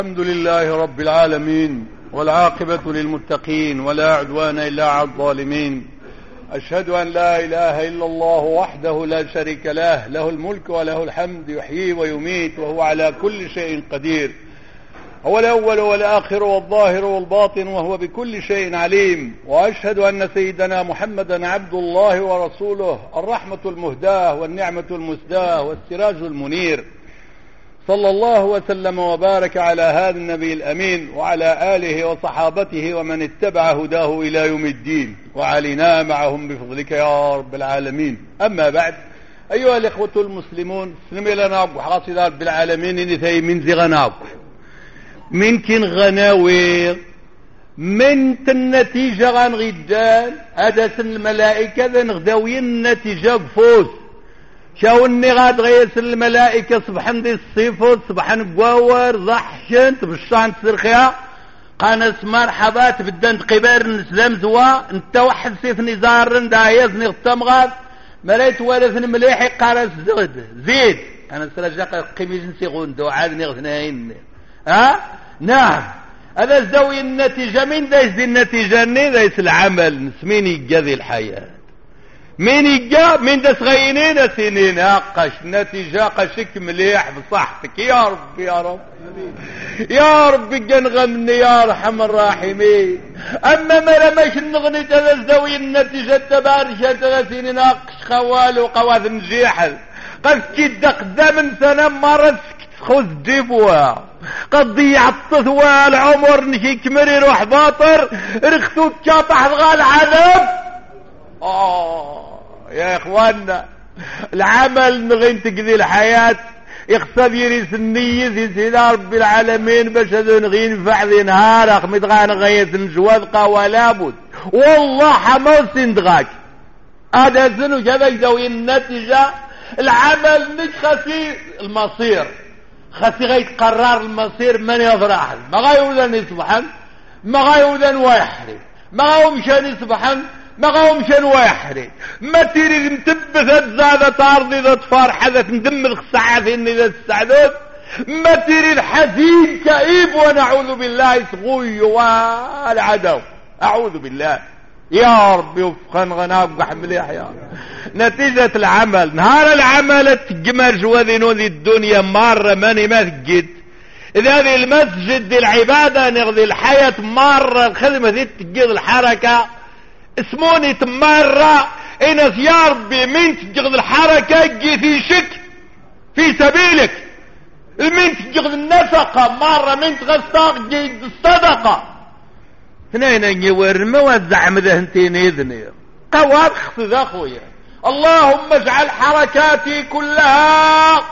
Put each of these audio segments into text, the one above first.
الحمد لله رب العالمين، والعاقبة للمتقين، ولا عدوان إلا على الظالمين. أشهد أن لا إله إلا الله وحده لا شريك له، له الملك وله الحمد، يحيي ويميت وهو على كل شيء قدير. هو الأول والآخر والظاهر والباطن وهو بكل شيء عليم. وأشهد أن سيدنا محمدا عبد الله ورسوله، الرحمة المهداة والنعمة المسداة والسراج المنير، صلى الله وسلم وبارك على هذا النبي الأمين وعلى آله وصحابته ومن اتبع هداه إلى يوم الدين، وعلينا معهم بفضلك يا رب العالمين. أما بعد، أيها الإخوة المسلمون، سلمي لنا وحاصل رب العالمين إني من زغناك من كن غناوير من النتيجة غان غدان هذا سن الملائكة ذا نغداوين النتيجة قفوز شاوني غاد غيس الملائكة صبحان دي الصيفوت صبحان قواور ضحشن تبشان تسرخيا قانس مرحبا تبدان تقبار نسلام زوا انت وحد سيف نزارن دايزني غتمغاد ملايت وارثن مليحي قارس زيد انا سرجاق قميز نسيغون دو عادني غثناين نعم. هذا زاوي النتيجة من دايس دي النتيجة دايس العمل نسمين يجاذي الحياة مين يجا من داس غينين سنين قش نتيجة قشك مليح بصحتك يا رب يا رب يا رب جنغمني يا ارحم الراحمين. اما ما رماش النغني هذا زاوي النتيجة تبارشة تغسين قش خوال وقواذ نجيحل قد كده قدام سنة مرة خذ جيبوها قد ضيعت طوال عمر نشي كمر يروح باطر رختو تشاطح غال عذاب. يا اخوانا العمل نغين تقضي الحياة يخصب يريس النية في سيدة رب العالمين باش هذو نغين فعذي نهار اخمد غان غيث نجوذقا ولا بد والله حمو سندغاك هذا سنو كذا يدوي النتيجة العمل مش خسي المصير خسي غيتقرر المصير من يفرح ما غايوذن يصبحن ما غايوذن ويحري ما غاومشان يصبحن ما غاومشان ويحري ما تيري متبثت زادت عرضي ذات فرحة ذات ندمذ الساعتين ذات السعدات ما تيري الحزين كئيب ونعوذ بالله صغوي والعدو اعوذ بالله يا رب وفقن غناق وحمليح يا رب. نتيجة العمل نهار العمل تجمر جواذين ذي الدنيا مرة ماني ما تجد إذا هذه المسجد دي العبادة نغذي الحياة مرة الخدمة ذي تجد الحركة اسموني مرة إنس يا ربي من تجد الحركة جي في شك في سبيلك من تجد النفقة مرة من تغسطاق جي الصدقة هنا يور موزع مذهنتين إذني قواب خصد أخويا. اللهم اجعل حركاتي كلها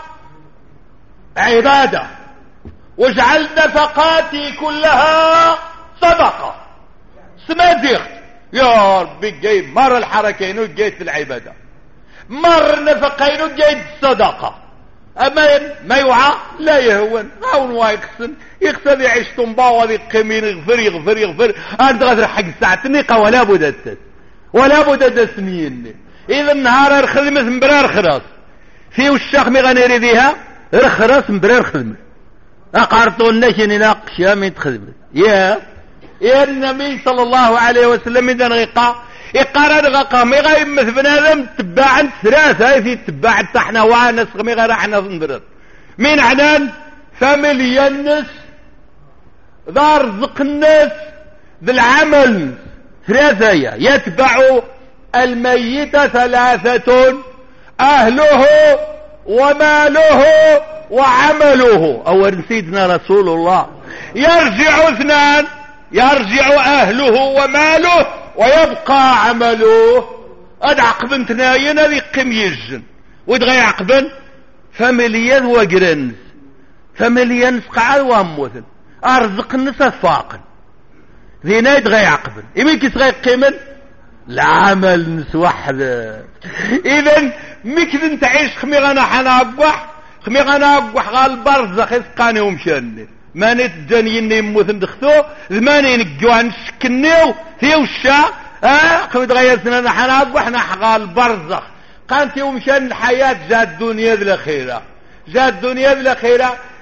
عبادة واجعل نفقاتي كلها صدقة سمازيخ يا ربي جاي مر الحركين وجيت العبادة مر النفقين وجيت الصدقة اما ما يوعى لا يهون هون وايقسن يقصد يعيش طنبا ذي قمين يغفر انت غادر حق الساعة تنيقة ولا بد سنين اذا النهار الخدمة مبرار خلاص في وشاق مي غنيري ذيها رخراس مبرار خدمة اقارطو الناس يناقش يا من تخدمة يا النبي صلى الله عليه وسلم اذا غيقا يقارن غاقا مي غايمث بنادم تباعا ثلاثة في تباع تحنا وانا سقمي غير احنا نضرب من عنان فاميليا الناس دار رزق الناس ذي العمل ثلاثة يتبع الميت ثلاثة أهله وماله وعمله أول سيدنا رسول الله يرجع اثنان يرجع أهله وماله ويبقى عمله أد عقبن تناين ذي قم يجن ودغي عقبن فاميليا وقرنس فاميليا نسقع واموثن أرزق النساء فاقن ذي نايد غي عقبن يمين كيس غي قيمن العمل نسوحد اذا مكذن تعيش خمي غانا اقوح غال برزخ اسقاني ومشان ما نتجانيني يموثن دختو زماني نقوان شكنيو في وشا خمي غيرتنا نحنا اقوح غال برزخ قانتي ومشان الحياة جاء الدنيا ذي الأخيرة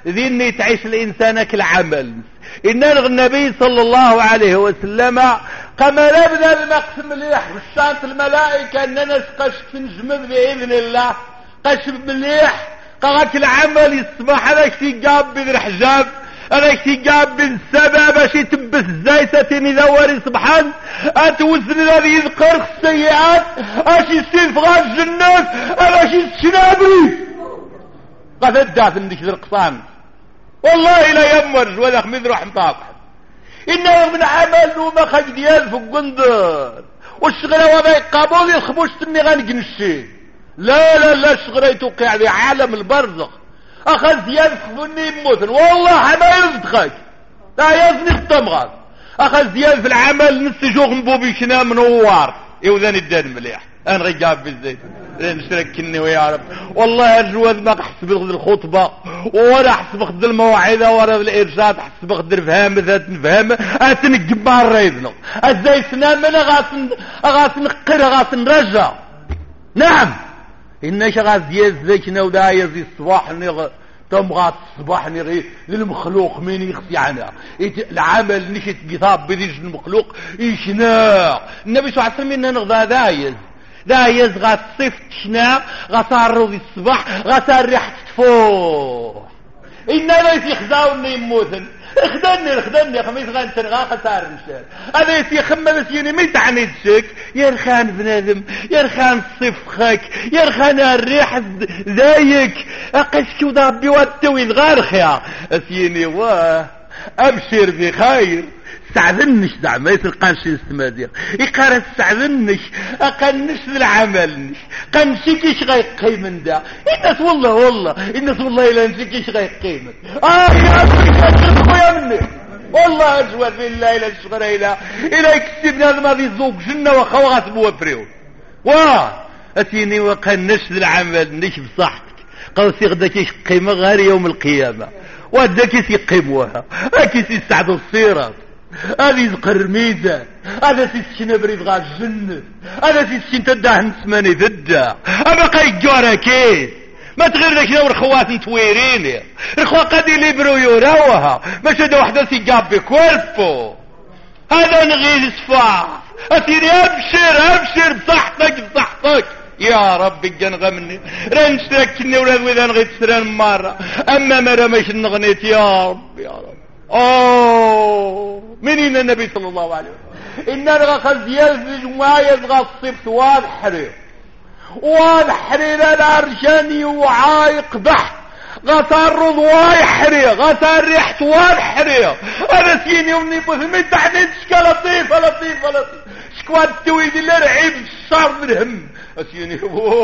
ذي تعيش الإنسان كالعمل. إن النبي صلى الله عليه وسلم كما لبنا المقسم مليح بالشانت الملائكة أننا قشت نجمد بإذن الله قشت مليح قاك العمل يصبح هذا اكتجاب بالحجاب هذا اكتجاب بالسبب باش يتبس الزايسة ندور سبحان اتوزن الذي يذكر السيئات اش يصير في غاز الجنات باش يتشنابري قد الدافن نكذر قصان والله لا يمر ولا خميد روح مطاقح إنه من عمل وما خاك ديال في القندر والشغلة وما يقابل يخبوش تني غنقنشي لا الشغلة يتوقع ذي عالم البرزخ أخذ ديال خبني يموتن والله ما يزدخك لا يزني الطمغات أخذ ديال في العمل نسجوغ نبوبي شنا منوار يوذن الدان مليح أنا غيقاب بالزيت نشركني ويا رب والله الجواز ما حسب الخطبة ولا حسب خد الموعظة ولا الإرشاد حسب خد الفهم ذات نفهم أتنقب مع الريضنا ازاي سنامنا غاس نقر غاس نرجع نعم إناش غاس يزيكنا ودا يزي الصباح تمغات الصباح نغي للمخلوق مين يخفي عنها العمل نشت قطاب بذيج المخلوق يشنا النبي صلى الله عليه وسلم إننا نغضى دايز غا الصيف تشنا غا صار روضي الصباح غا صار ريحة تفوح إنا ليس يخزاوني يموتن اخدني خميس غانتن غا خسار نشار هذا يخمم بس يوني ميت عني تشك يرخان بنادم يرخان الصيف خاك يرخان الريح زايك اقشكو ضابي واتوي غارخيا اسيني واه ابشر بخير استعذنش زعما يتلقاش السمادير يقرا استعذنش اقنش العملنش قنشيكيش غيقيم من دا الناس والله الا نشيكيش غيقيم يا مني والله اجوال بالله الا الشغل الى يكسبنا هذا ما ذوق جنه وخا غاسبوا فريو اتيني وقنش العمل نش بصحتك قوسي غدا كيش قيمه غير يوم القيامه ودا كيس يقيموها كيس يسعدوا الصراط هذه يذكر ميزان هذا سيسكن بريد غا الجنة هذا سيسكن تداه نسماني ذدا اما قاي جورا كيس ما تغير لك نور خوات نتويريني الخوا قادي لي برو يوراوها باش هذا وحده سيقاب بكورفو هذا نغير صفاح اثيري ابشر بصحتك يا ربي جنغمني رنشتركني ولا وإذا نغيت سران مرة اما ما رميش نغنيت يا رب منين النبي صلى الله عليه وسلم إن الغخز يزج وما يزغى الصبت والحري الأرجاني وعايق بحت غصار ضوايحري غصار ريحت والحري أنا سيني ونيبوث من تحديد شكا لطيفة شكوات التويد اللي رعيب الشعر درهم أسيني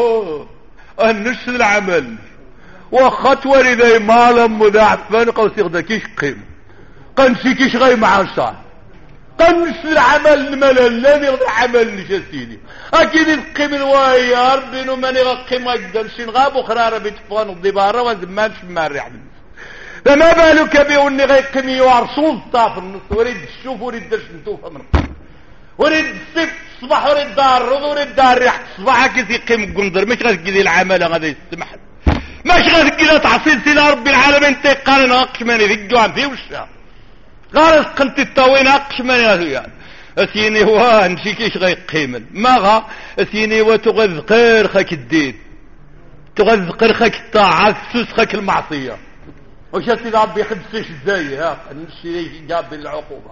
النشد العمل وخطوة لذي مالا مضاعفان قوسي غداكيش قيمة قنشيكيش غاي معاشا قنش العمل الملل الذي غدا عمل نجاسيني اكيد القيم الوايار بينو ماني غقيم غاقدرشين غاب وخرارة بيتفغان الضبارة وزمانش مارح فما بالك بيوني غيقيم يوارسول طاف النص وريد الشوف وريد درش نتوفى من وريد الصيف الصباح وريد دار الرضو وريد دار ريحة الصباح كيس يقيم القندر مش غتقضي العمل غدا يستمح مش غتقضي تعصيل سيلا رب العالمين تيقارن غاقش ماني ذقو عن فيه وشا غارس قلت التوين اقش من يا اسيني وان شيكيش غيقيمن ماغا اسيني وتغذقر خاك الدين تغذقر خاك الطاعة تسوس خاك المعصية وش سيدي ربي يخدسيش ازاي ها نمشي جاب العقوبة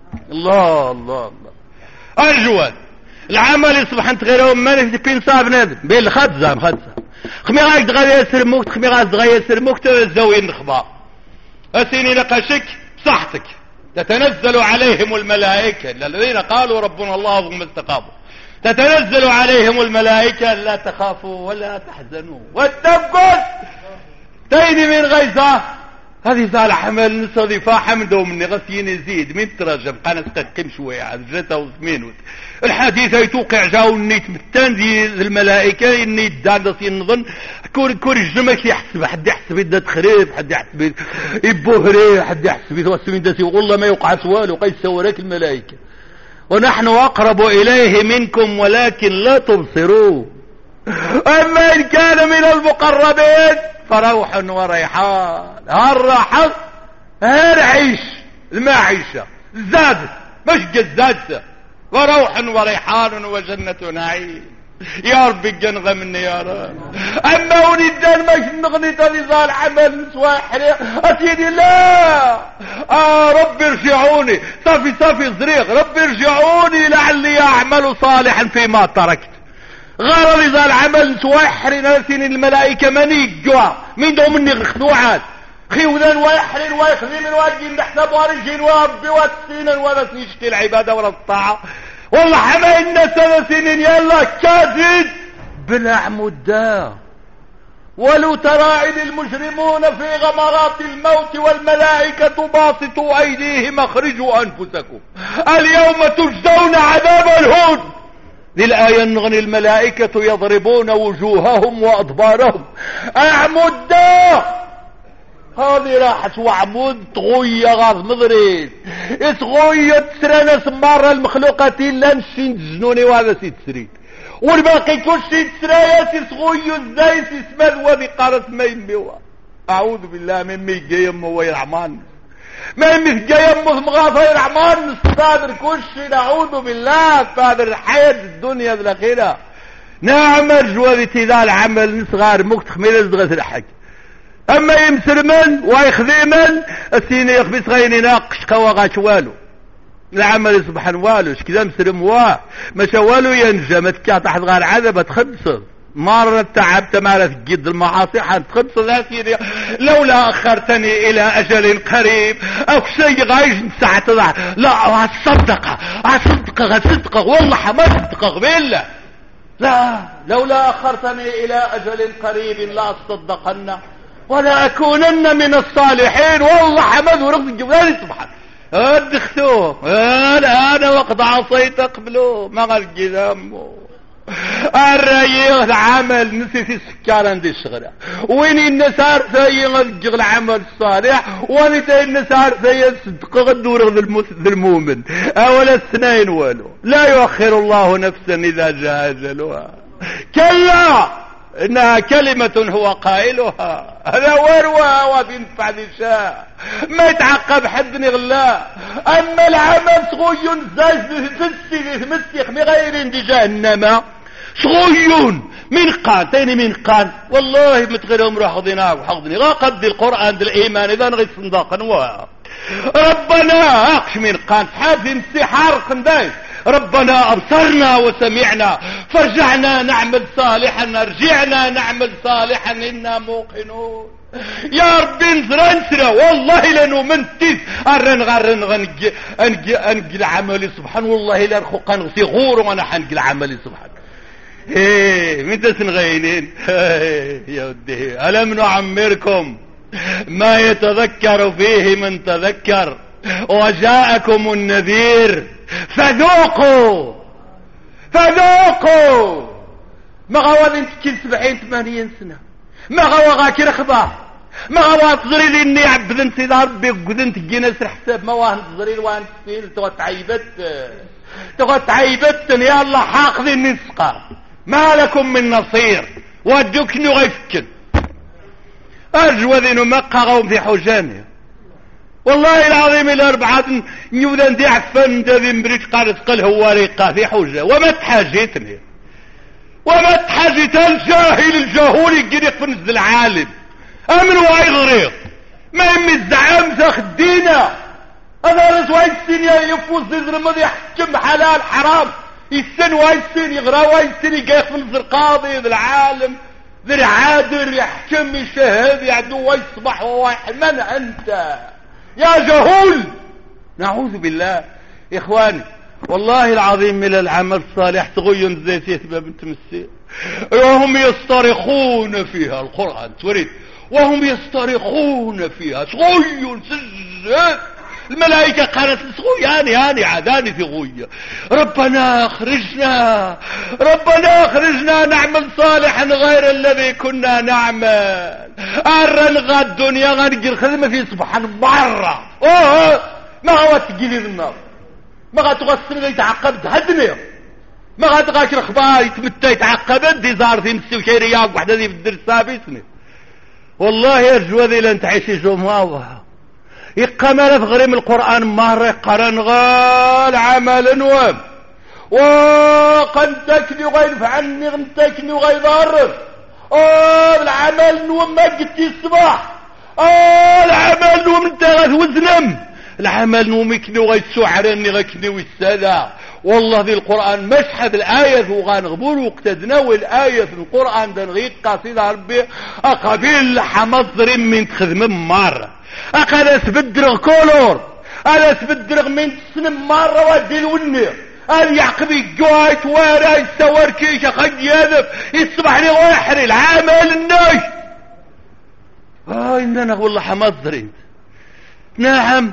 الله الجواد العمل يصبح انت غيرهم مالك بين صاب نادم بين الخدزة خمي غاك تغير سرموك خمي غاك تغير سرموك تزوي النخبة اسيني لقاشك صحتك تتنزل عليهم الملائكة الذين قالوا ربنا الله ثم استقاموا تتنزل عليهم الملائكة لا تخافوا ولا تحزنوا واتقوا تيني من غيظة هذه صالح حمل نصدي فاحم دوم مني غسين يزيد من ترجم قانا استقم شوية عزجته وثمينوت الحديث يتوقع جاو النيت متان دي الملائكة النيت داندس ينظن كور الجمك يحسب حد يحسب يدا تخريب حد يحسب يبوهري حد يحسب يتوسمين داسي والله ما يوقع سوال قيس سوراك الملائكة ونحن أقرب إليه منكم ولكن لا تبصروا اما ان كان من المقربين فروح وريحان. هالراحة هالعيش المعيشة زادت مش قد زادت، وروح وريحان وجنة نعيم. يا ربي جنغمني يا رب. اما ونيدان مش نغني تنزال عمل سواحري اسيدي لا. ربي ارجعوني صافي زريق، ربي ارجعوني لعلي اعمل صالحا فيما تركت. غير نزال عمل سواحري ناسين الملائكة منيقوا من دوم مني خدوعات خيوذان ويحرين ويخذين واجين نحسب وارجين وربي واتسين ولا سنشتي العبادة ولا الطاعة. والله حماينا 3 سنين يلا كازد بالعمودة. ولو ترى إذ المجرمون في غمرات الموت والملائكة باسطوا أيديهم اخرجوا أنفسكم اليوم تجزون عذاب الهون. للآية نغني الملائكة يضربون وجوههم وأدبارهم. أعمدة هذه راحت وعمود تغوية غاز مضريد تغوية تسرانا سمارة المخلوقات إلا نشين تزنوني وهذا سيتسريد والباقي كل شي تسرايا سيتغوية ازاي سيسمد وذي قارت ما يميوا. أعوذ بالله من ميجي يمو ويرحمان ما يميجي يمو مغاثة يرحمان نستادر كل شي. نعوذ بالله فادر الحياة الدنيا الأخيرة نعمل جوالي تيذال عمل نصغار مكت خميلة زغث الحج. اما يمسرمن ويخذيمن السيني يخبس غيني ناقش قواغاش والو العمل سبحان والو شكذا مسرم واه مشا والو ينجى متكا تحت غير عذبة تخبص مرة تعبت مالت جد المعاصي حتخبص لا سيدي لولا اخرتني الى اجل قريب او شيء غايش ساعة تضع لا صدقة والله ما صدقة بالله لا لولا اخرتني الى اجل قريب لا اصدقن ولا اكونن من الصالحين. والله حمد ورغد الجبال سبحان ادختوه انا وقد عصيت قبله ما قال جذامه الرأيغ العمل نسي في السكار عندي الشغلة وين النسار ثايغ العمل الصالح وين النسار ثايغ الصدق غدور المؤمن اولا الثنين والو لا يؤخر الله نفسا اذا جاء اجلها كلا انها كلمة هو قائلها هذا وروى وبينفع ذشاء ما يتعقب حد نغلا. اما العمل صغيون زاز في السيد مسيخ بغير اندي جهنم صغيون من قان تاني من قان والله متغيرهم روح حضني قد القرآن دي الايمان اذا نغي صنداقا ربنا اقش من قان حافي مسيحار قنداي ربنا أبصرنا وسمعنا فرجعنا نعمل صالحا رجعنا نعمل صالحا إنا موقنون. يا ربي نسرى والله لانه منتيز انقل عملي سبحان والله لا رخوقا نغسي غور وانا حنقل عملي سبحان من تسن غينين يا ودي ألم نعمركم ما يتذكر فيه من تذكر وجاءكم النذير فذوقوا ما غواد انت كل 70-80 سنة ما غواغاك رخبة ما غواد تزري اني عبد انت اذا ربي قدنت جينا سر حساب ما واهن تزري وان سنين تغى تعيبت يا الله حاقذي النسقة ما لكم من نصير ودوك نغفكن ارجو ذي مقاغهم في حجاني والله العظيم الاربعة نيوذن دي عفن ذي مريج قارت قل هو ريقا في حجة وما تحاجتني الجاهل الجهول يجريق في نزل العالم امن وايغريق ما يمي الزعام ساخدينا هذا رسواي السن يفوز ذي الماضي يحكم حلال حرام السن واي السن يغرى واي السن يجريق في نزل القاضي ذي العالم ذي العادل يحكم يشهد يعدو ويصبح وواحد من انت يا جهول. نعوذ بالله اخواني والله العظيم من العمل الصالح تغيون زي سبب تمسي وهم يصطرخون فيها القرآن تريد وهم يصطرخون فيها تغيون سجد الملائكة قالت يعني عداني في غوية ربنا اخرجنا نعمل صالحا غير الذي كنا نعمل الرنغى الدنيا غنقل خدمة في سبحان برا ما هو تجيلي النار ما غتغسل لي تعقبت هدني ما غادغاش الخبار يتمتى يتعقب دي زارتي مسيو شيرياك وحده دي في الدرس سابسني والله يا رجوة لن تعيشي جمعة يقامل في غريم القرآن مهر قرن غال عمل نوام وقنتكني وغينفعني غنتكني وغيضرب العمل نوام ما قلتي الصباح العمل نوام انت غتوزنم العمل نوام يكني وغيسوعرني غيكني ويسادا والله ذي القرآن مشحد الآية وغانغبور وقتدنا والآية في القرآن دنغيق قصيدة ربي أقابيل حمصر من تخدم مرة أقال أسبدرغ كولور أنا أسبدرغ من تسنم مرة ودي الوني أنا يعقبي جوايت وارا يسوار كيش أخي يذب يصبح لي ويحري العامل الناي إننا والله حمصرين نعم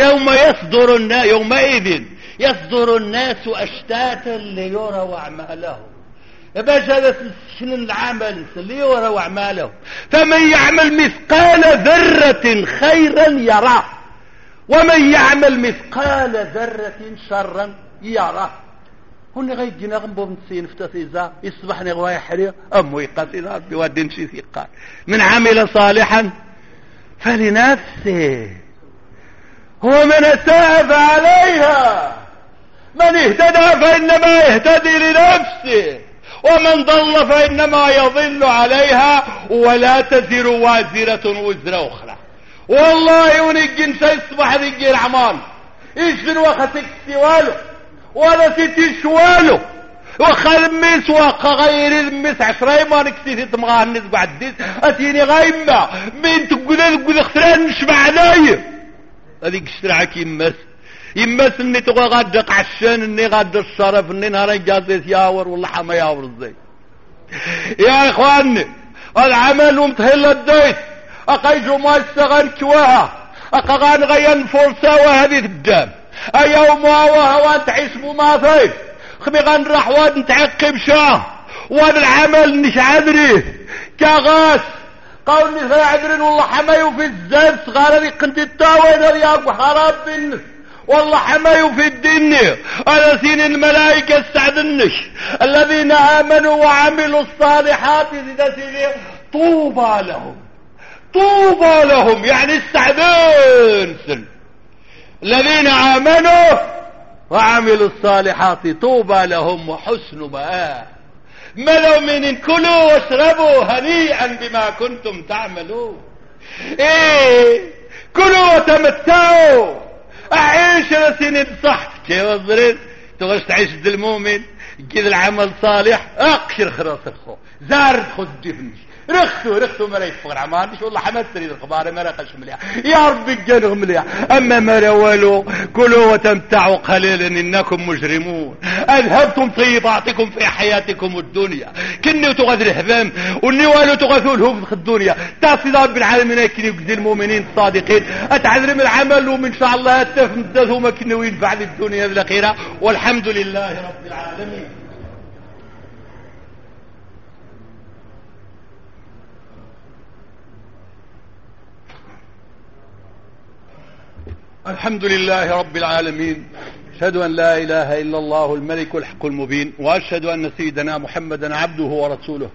يومئذ يصدر الناس أشتاتا ليروا أعمالهم باش هذا شنو العمل ليروا أعمالهم فمن يعمل مثقال ذرة خيرا يراه ومن يعمل مثقال ذرة شرا يراه هوني غيجينا غنبو نسين فتسيزا يصبحني غوايحري أمو يقاسينا بوادين شي ثقال من عمل صالحا فلنفسه ومن أساء فعليها من اهتدى فإنما يهتدي لنفسه ومن ضل فإنما يضل عليها ولا تزر وازرة وزر أخرى والله ونجي يصبح ذي العمال يشدن وختك سواله ولا ستي شواله وخلميس وغير المس عشرين ما نكسيتي تمغانس بعد ديس أتيني غايمة من تقول اختران نشبع نايم هذيك اشترعك يمس اني تبغى غادق عشان اني غاد الشرف اني نهار جازيت ياور والله حما ياور ازاي يا اخواني العمل ومتهل الديت اقايجو ما استغن كواها اقاغان غيان فرصة وهذه قدام ايوم وهوان تعيش بما فيه خمي غنرح واد نتعقب شاه واد العمل نش عذري كغاس قولني سيعذرين والله حمايو في الزاد صغار ذي قنت التاوين رياض وحراب بالنس والله حمايو في الدنيا أنا سين الملائكة استعدنش الذين آمنوا وعملوا الصالحات طوبى لهم يعني استعدن الذين آمنوا وعملوا الصالحات طوبى لهم وحسن مآب ملوا من كلوا واشربوا هنيئا بما كنتم تعملون كلوا وتمتعوا اعيش سنين صح كيف الظرير تغش تعيش المؤمن كذا العمل صالح اقشر خراس الخو زارد خذ جفنش رخصوا ما يفقر عمانش والله حمد تريد الخبار ما رخش مليح يا ربي الجنغ مليح اما ما روالوا كلوا وتمتعوا قليلا انكم مجرمون اذهبتم طيباتكم في حياتكم الدنيا كني تغذر الهبام والنوالو تغذوا في الدنيا تاسي رب العالمين كني يقدر المؤمنين الصادقين اتعذر من العمل ومن شاء الله تفندثوا ما كنوا ينفع للدنيا بالاخره والحمد لله رب العالمين. الحمد لله رب العالمين أشهد أن لا إله إلا الله الملك الحق المبين وأشهد أن سيدنا محمدا عبده ورسوله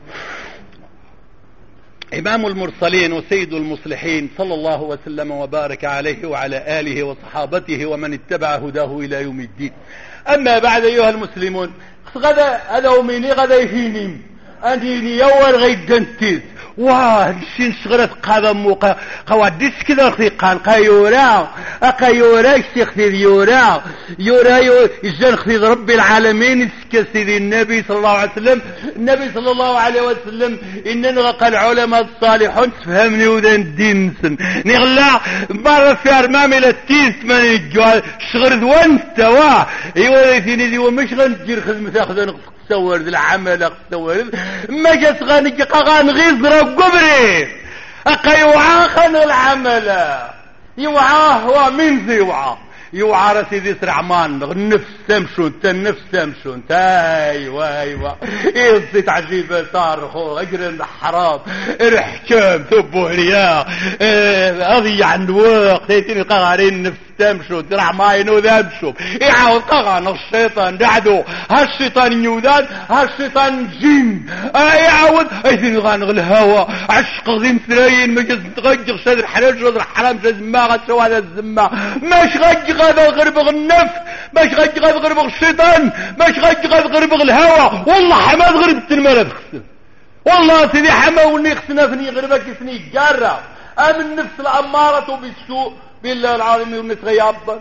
إمام المرسلين وسيد المصلحين صلى الله وسلم وبارك عليه وعلى آله وصحابته ومن اتبع هداه إلى يوم الدين. أما بعد أيها المسلمون غدا هذا وميني غدا يهينيم أنتيني يوار غيدنتيز واه شين شغرت قادم موقع قواديس كذا خيقان قيورا يستخدم يورا يجان خذ رب العالمين سيدي النبي صلى الله عليه وسلم النبي صلى الله عليه وسلم إننا غقى العلماء الصالحون تفهمني وذا الدين نغلا مرة في أرمامي للتيس من الجوال شغرت وانت واه يوريثيني دي ومش غنجير خدمة أخذ تصور ذي العمل تصور ما جت غيظ رب قبري يوعى خن العمل يوعاه ومن ذي يوعى راسي ذي سرعمان النفس تمشون ايوه يصيت عجيبه صار خو اجر الحرام رحكم ثبوا رياء اضيع عند وقت يتني قارين نفس تمشو ترع ماينو ذابشو يعاود قغان الشيطان دعدو هالشيطان يودان هالشيطان جين يعاود ايثين غانغ الهوا عشق غين ثرين مجز تغجر شادر حلاج رضر حرام شزماغة شواذا الزماغ ماش غج غاذا غربغ النف ماش غج غاذا غربغ الشيطان ماش غج غاذا غربغ الهوا والله حماد غرب التنمالة تخسر والله سيدي حما وني خسنا فني غربك سني جارة امن نفس الامارة بالسوء بالله العظيم ونتغيابا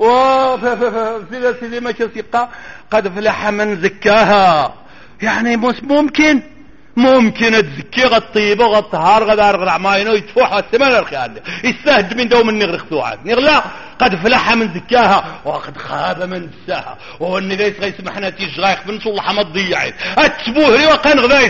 سيدي ما كسيقا قد فلح من زكاها يعني ممكن تزكي الطيبة والطهار غدار غرع ماينو يتفوح الثمانة الخيال يستهد من دوم النغر خطوعات نغلا قد فلح من زكاها وقد خاب من دساها وهو النغيس غيس محنا تيجغايخ بنسو الله حمد ضيعيد اتسبوهري وقان غذيس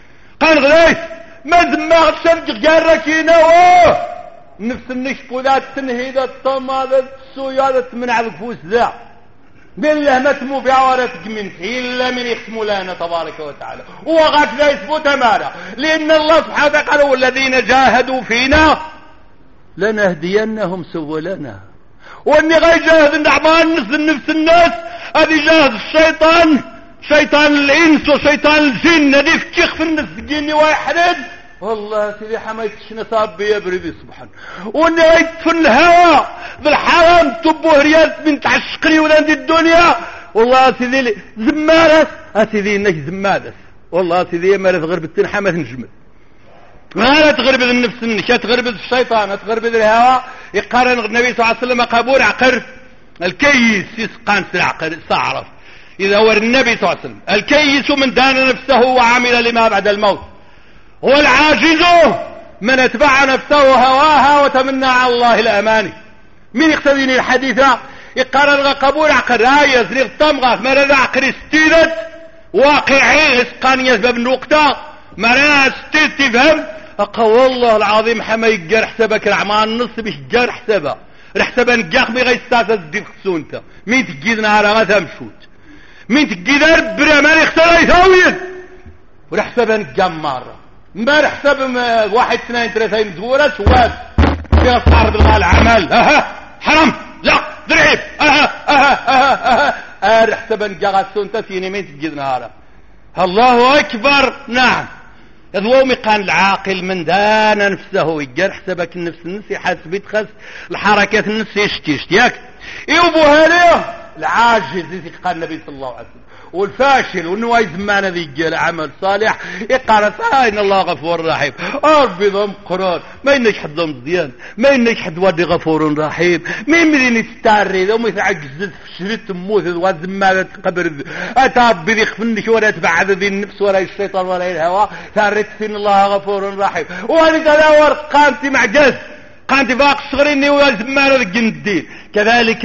ما دماغ تشرج جاركينا نفس النشبو ذات تنهيدة الطمى ذات السويا ذات منع الفوس ذا بالله ما تمو في عوارتك من إلا من يختموا لنا تبارك وتعالى وغات لا يثبت مالا لأن الله سبحانه قال والذين جاهدوا فينا لنهدينهم سبلنا واني غاي جاهد النعمان نفس الناس هذه جاهد الشيطان شيطان الانس وشيطان الجن هذه فكيخ في الناس جيني واحد والله سيدي حمايت شنصاب بيا بريدي سبحان واني غايت في الهوى بالحرام تبوه ريال من تعشقني ولا عندي الدنيا والله سيدي زمارس سيدي انك زمادس والله سيدي ما لا تغرب التنحمة تنجمد ما لا تغرب النفس انك تغرب الشيطان تغرب الهوى يقارن النبي صلى الله عليه وسلم قبول عقر الكيس يسقان سعقر سعرف إذا هو النبي صلى الله عليه وسلم الكيس من دان نفسه وعمل لما بعد الموت هو العاجز من اتبع نفسه هواها وتمنى على الله الأماني من يقتديني الحديثة يقرر قبول عقر رايز لغتمغة مرد عقر استيدت واقعي اسقان يسبب النقطة مرد استيد تفهم أقوى الله العظيم حما يقر حسابك العمان نص بيش جار حسابه رحسابا نقاق بغي استاسة الدين خسونته مين تجيدنا على غاثة مشوت مين تجيدنا ربنا ما يختار يساويه ورحسابا نقام مرة ما رحساب 1 2 3 مزورة سواد في أصحار بالغال عمل حرام لا درعيب رحسابا نقاق السونته فيني مين تجيدنا على الله أكبر نعم يضومي قان العاقل من دان نفسه يجر حسابك النفس يحاسب يتخس الحركات النفس يشتياك يوبوها ليه العاجز قال النبي صلى الله عليه وسلم والفاشل وانه يزمان ذي جل عمل صالح يقال ان الله غفور رحيم ربي ضم قرار ما ينجح ضم مزيان ما ينجح ودي غفور رحيم مين يستعرض وما يتعجز في شريط موت وزمان قبر اتعب بذي خفنك ولا تبعد ذي النفس ولا الشيطان ولا الهوى ثارت ان الله غفور رحيم وانا تدور قامتي معجز قامتي باق صغريني وزمان ذي الدين كذلك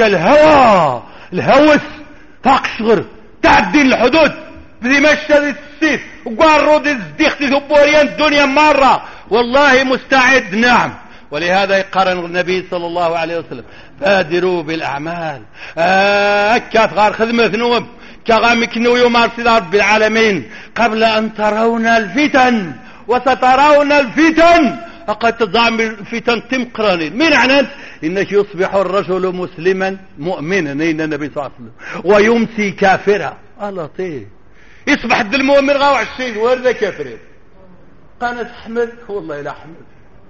الهوس فاق صغر تعدي الحدود بذي مشى ذي السيف وقارو ذي الزديخ ذي ثبوريان الدنيا مرة والله مستعد نعم ولهذا يقارن النبي صلى الله عليه وسلم بادروا بالأعمال أكات غار خدمة نوم كغامك نويو مارسي رب العالمين قبل أن ترون الفتن وسترون الفتن فقد تضام الفتن تمقرانين من عناد إنك يصبح الرجل مسلما مؤمنا إن النبي صلى الله عليه وسلم ويمسي كافرا الله طيب يصبح المؤمن غاو عشين ورده كافرين قالت أحمد والله لا أحمد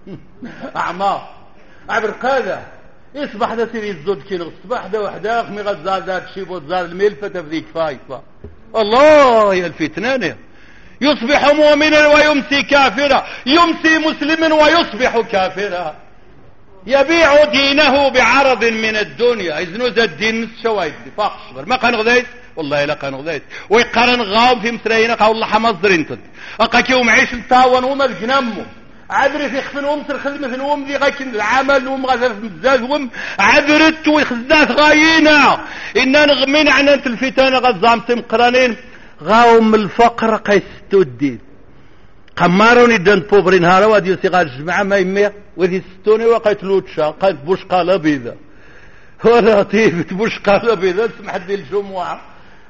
أعمار عبر قادة يصبح ده سيري الزود كيلو الصباح ده وحده أخمي غزال ذات شيبوت زال الملفة تفذيك فايفة الله يا الفتنان يصبح مؤمنا ويمسي كافرا يمسي مسلما ويصبح كافرا يبيع دينه بعرض من الدنيا إذن ذا الدين الشوايد فاق صغر ما كان غذيت والله لا كان غذيت ويقارن غاوم في مسرينك والله حمصدر انتد أقاكيهم عيش التاون وما الجنمو عذري في خفن ومسر خدمة في نوم ذي غاكين العمل ومغاثة في مزاز وم عذرت ويخزات غاينا إننا نغمين عنانت الفتان غزام تمقرانين غاوم الفقر قيستو الدين قماروني دان بوبرين هارا واديو سيغار الجماعة ما يمية وذي ستوني وقيتلو تشا قيت بوشقالة بيضا ولا طيبت بوشقالة بيضا سمح دي الجمعة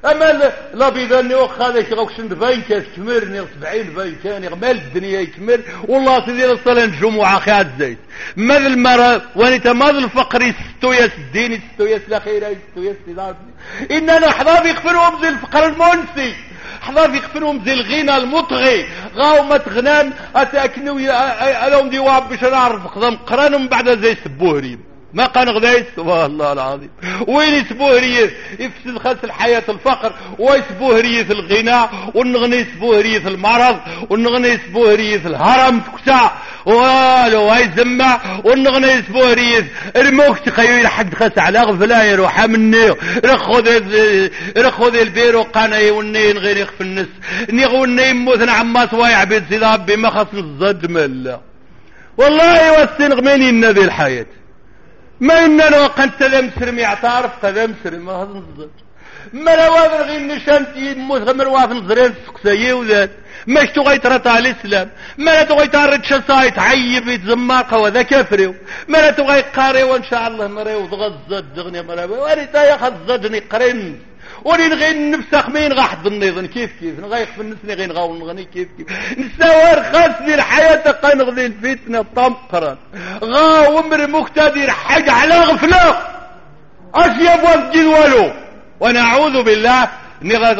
اما لا بيدني واخا هذاك غوكش ندباين كتكمرني 70 باين كان غمال الدنيا يكمل والله سيدي الصلاه الجمعه خا الزيت ماذا المرض وانت ماذا الفقر ستو يا سديني ستو يا الاخيره ستو يا سيدي اننا حظاظ يغفرهم زي الفقر المنسي حظاظ يغفرهم زي الغنى المطغي غاو ما تغنان اتاكنوا الهم دي واب باش نعرف قدام قرانهم بعد زي سبوهري ما كان غدا سبحان الله العظيم وين يسبوه ريث يفسد خلص الحياة الفقر ويسبوه ريث الغنى ونغني يسبوه ريث المرض ونغني يسبوه ريث الهرم تكسع والو هاي زمع ونغني يسبوه ريث الموك تخيل حد خس على غفلا يروح مني رخذ البيرو قاني وني نغير في النس نغني يموت نعماس ويعبد سيدي ربي ما خص الزد ملا والله والسنغميني النبي الحياة ما إننا وقنت ذا مسرم يعترف قذا مسرم ما هذا نصدر ما لا وافر غير نشانتي موت غمر وافر نظرين سقسايا وذات ماش تغي ترطع الإسلام ما لا تغي تارد شصاي تعيب يتزماق وذا كافريو ما لا تغي قاري وإن شاء الله مريو ضغزد دغني مريو واريتا ياخذ زدني قرن ولي نغي نفسخ مين غاح ضنيضن كيف نغيق في النسني غي نغاو نغني كيف نساوار خاصني الحياة قا نغذي الفتنة طمقرا غاو امر مقتدر حاج على غفلة اش يبغى الدين والو ونعوذ بالله نغاد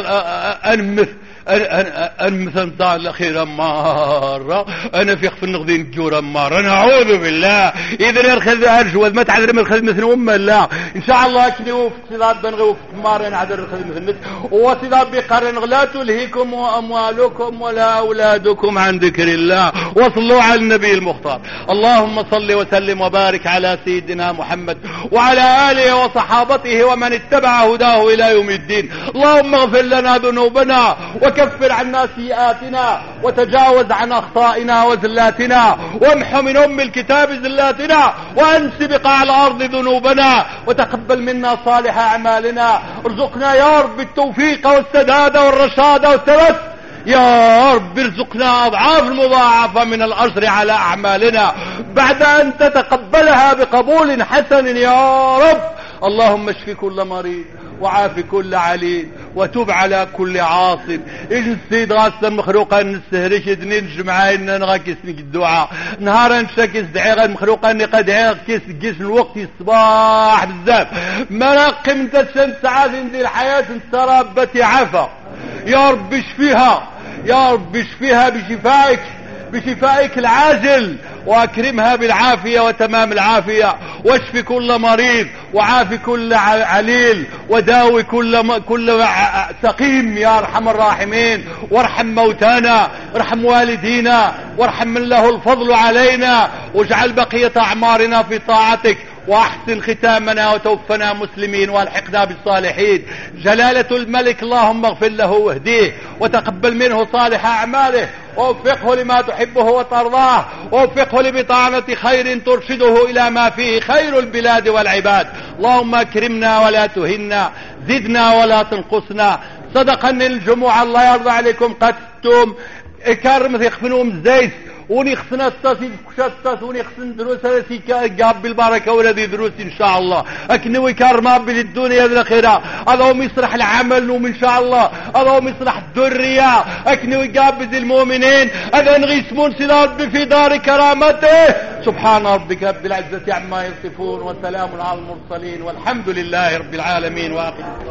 مثلا طال الاخيره مره انا في خف النغذي نجور مره نعوذ بالله اذا يرخذ ارجوذ ما تعذر من الخدمه مثل لا ان شاء الله كنيو في صلاه بنغو في مره نعذر الخدمه مثل وصلاه بقرن لا تلهيكم اموالكم ولا اولادكم عن ذكر الله وصلوا على النبي المختار اللهم صل وسلم وبارك على سيدنا محمد وعلى اله وصحابته ومن اتبع هداه الى يوم الدين اللهم اغفر لنا ذنوبنا وكفر عنا سيئاتنا وتجاوز عن أخطائنا وزلاتنا وامح من أم الكتاب زلاتنا وانسبق على الأرض ذنوبنا وتقبل منا صالح أعمالنا ارزقنا يا رب التوفيق والسداد والرشاد والثبات يا رب ارزقنا أضعاف المضاعفة من الأجر على أعمالنا بعد أن تتقبلها بقبول حسن يا رب اللهم اشف كل مريض وعاف كل عليل وتوب على كل عاص اجنسيد غاسة مخلوقا نسهرش دنين جمعين نغاكس نك الدعاء نهارا نشاكس دعيغا مخلوقا نقد عيغ كيس الوقت الصباح بزاف مراقم انت 3 ساعات ندير الحياة انت عافا يا رب اشفيها يا رب اشفيها بشفائك العاجل واكرمها بالعافية وتمام العافية واشف كل مريض وعافي كل عليل وداوي كل سقيم يا ارحم الراحمين وارحم موتانا ارحم والدينا وارحم من له الفضل علينا واجعل بقية اعمارنا في طاعتك واحسن ختامنا وتوفنا مسلمين والحقنا بالصالحين جلالة الملك اللهم اغفر له واهديه وتقبل منه صالح اعماله ووفقه لما تحبه وترضاه ووفقه لبطانة خير ترشده الى ما فيه خير البلاد والعباد اللهم اكرمنا ولا تهنا زدنا ولا تنقصنا صدقا الجمعة الله يرضى عليكم قدتم اكرم يخفنهم الزيت ونخصنا التصيد كشات التص ونخصن دروس هذا قاب بالبركة والذي دروس ان شاء الله اكنوي كارما بالدنيا الاخرة اللهم يصلح العمل ومن شاء الله اللهم يصلح الذرية اكنوي قاب المؤمنين اذا نغيسمون سيدي في دار كرامته سبحان ربك رب العزة عما يصفون وسلام على المرسلين والحمد لله رب العالمين واخر